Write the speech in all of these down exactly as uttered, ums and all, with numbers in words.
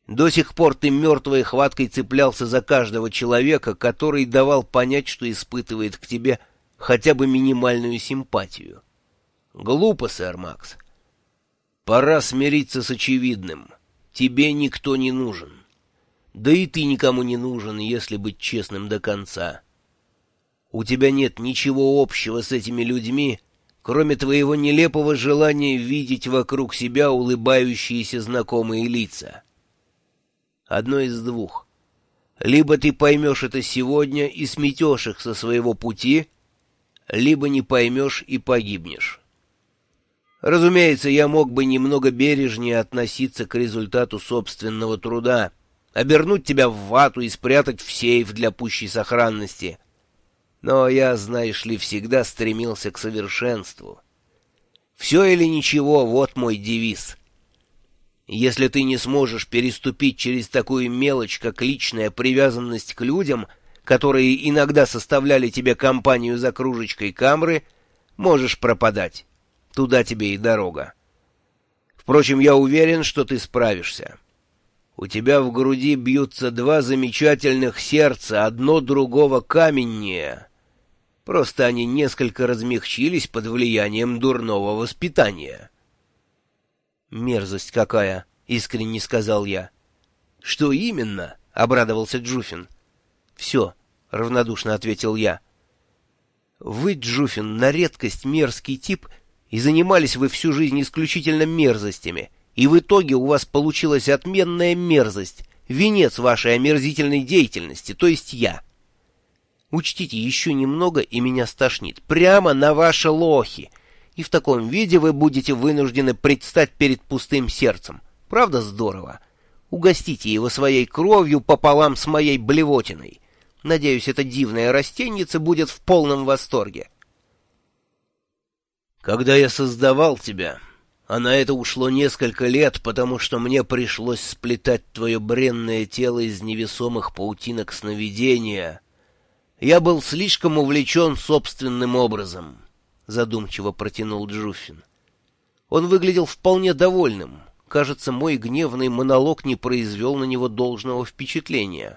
До сих пор ты мертвой хваткой цеплялся за каждого человека, который давал понять, что испытывает к тебе хотя бы минимальную симпатию. Глупо, сэр Макс. Пора смириться с очевидным. Тебе никто не нужен. Да и ты никому не нужен, если быть честным до конца. У тебя нет ничего общего с этими людьми, кроме твоего нелепого желания видеть вокруг себя улыбающиеся знакомые лица. Одно из двух. Либо ты поймешь это сегодня и сметешь их со своего пути, либо не поймешь и погибнешь. Разумеется, я мог бы немного бережнее относиться к результату собственного труда, обернуть тебя в вату и спрятать в сейф для пущей сохранности. Но я, знаешь ли, всегда стремился к совершенству. Все или ничего — вот мой девиз. Если ты не сможешь переступить через такую мелочь, как личная привязанность к людям, которые иногда составляли тебе компанию за кружечкой камры, можешь пропадать. Туда тебе и дорога. Впрочем, я уверен, что ты справишься. У тебя в груди бьются два замечательных сердца, одно другого каменнее. Просто они несколько размягчились под влиянием дурного воспитания. «Мерзость какая!» — искренне сказал я. «Что именно?» — обрадовался Джуфин. «Все», — равнодушно ответил я. «Вы, Джуфин, на редкость мерзкий тип, и занимались вы всю жизнь исключительно мерзостями, и в итоге у вас получилась отменная мерзость, венец вашей омерзительной деятельности, то есть я. Учтите, еще немного, и меня стошнит, прямо на ваши лохи, и в таком виде вы будете вынуждены предстать перед пустым сердцем. Правда здорово? Угостите его своей кровью пополам с моей блевотиной. Надеюсь, эта дивная растенница будет в полном восторге». «Когда я создавал тебя, а на это ушло несколько лет, потому что мне пришлось сплетать твое бренное тело из невесомых паутинок сновидения, я был слишком увлечен собственным образом», — задумчиво протянул Джуффин. Он выглядел вполне довольным. Кажется, мой гневный монолог не произвел на него должного впечатления.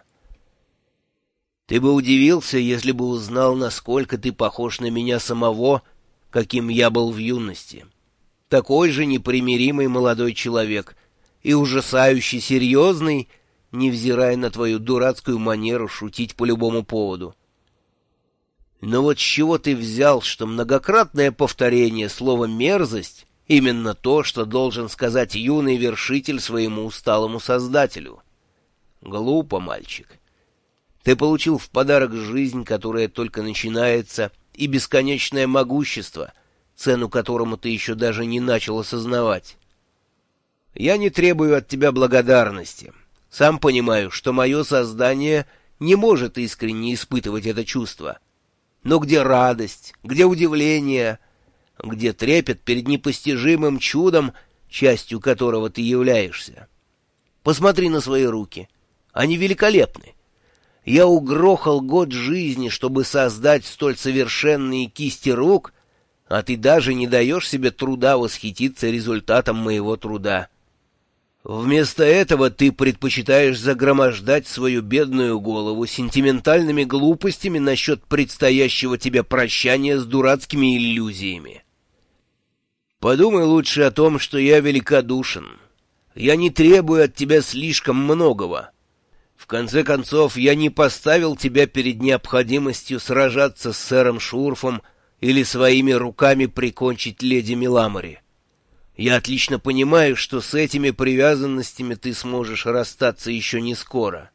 «Ты бы удивился, если бы узнал, насколько ты похож на меня самого, каким я был в юности. Такой же непримиримый молодой человек и ужасающе серьезный, невзирая на твою дурацкую манеру шутить по любому поводу. Но вот с чего ты взял, что многократное повторение слова «мерзость» — именно то, что должен сказать юный вершитель своему усталому создателю? Глупо, мальчик. Ты получил в подарок жизнь, которая только начинается, и бесконечное могущество, цену которому ты еще даже не начал осознавать. Я не требую от тебя благодарности. Сам понимаю, что мое создание не может искренне испытывать это чувство. Но где радость, где удивление, где трепет перед непостижимым чудом, частью которого ты являешься? Посмотри на свои руки. Они великолепны. Я угрохал год жизни, чтобы создать столь совершенные кисти рук, а ты даже не даешь себе труда восхититься результатом моего труда. Вместо этого ты предпочитаешь загромождать свою бедную голову сентиментальными глупостями насчет предстоящего тебе прощания с дурацкими иллюзиями. Подумай лучше о том, что я великодушен. Я не требую от тебя слишком многого. В конце концов, я не поставил тебя перед необходимостью сражаться с сэром Шурфом или своими руками прикончить леди Миламори. Я отлично понимаю, что с этими привязанностями ты сможешь расстаться еще не скоро.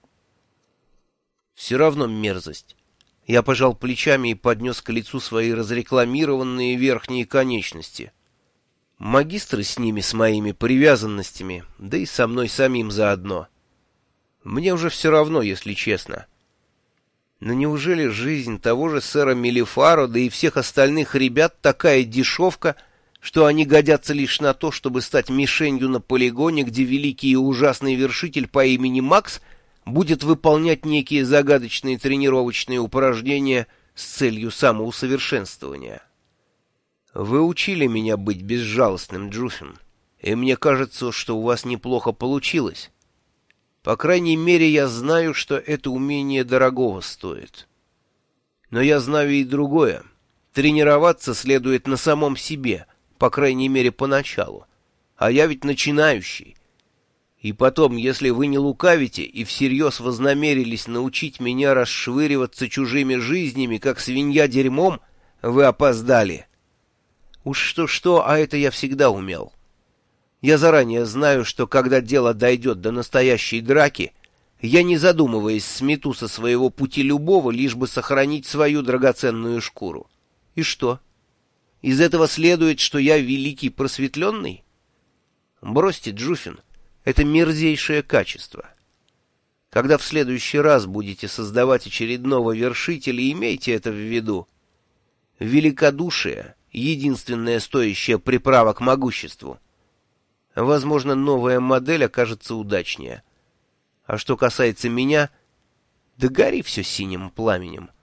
Все равно мерзость. Я пожал плечами и поднес к лицу свои разрекламированные верхние конечности. Магистры с ними, с моими привязанностями, да и со мной самим заодно. Мне уже все равно, если честно. Но неужели жизнь того же сэра Мелифаро, да и всех остальных ребят такая дешевка, что они годятся лишь на то, чтобы стать мишенью на полигоне, где великий и ужасный вершитель по имени Макс будет выполнять некие загадочные тренировочные упражнения с целью самоусовершенствования? Вы учили меня быть безжалостным, Джуфин, и мне кажется, что у вас неплохо получилось. По крайней мере, я знаю, что это умение дорогого стоит. Но я знаю и другое. Тренироваться следует на самом себе, по крайней мере, поначалу. А я ведь начинающий. И потом, если вы не лукавите и всерьез вознамерились научить меня расшвыриваться чужими жизнями, как свинья дерьмом, вы опоздали. Уж что-что, а это я всегда умел. Я заранее знаю, что когда дело дойдет до настоящей драки, я, не задумываясь, смету со своего пути любого, лишь бы сохранить свою драгоценную шкуру. И что? Из этого следует, что я великий просветленный? Бросьте, Джуфин, это мерзейшее качество. Когда в следующий раз будете создавать очередного вершителя, имейте это в виду. Великодушие — единственная стоящая приправа к могуществу. Возможно, новая модель окажется удачнее. А что касается меня, да гори все синим пламенем.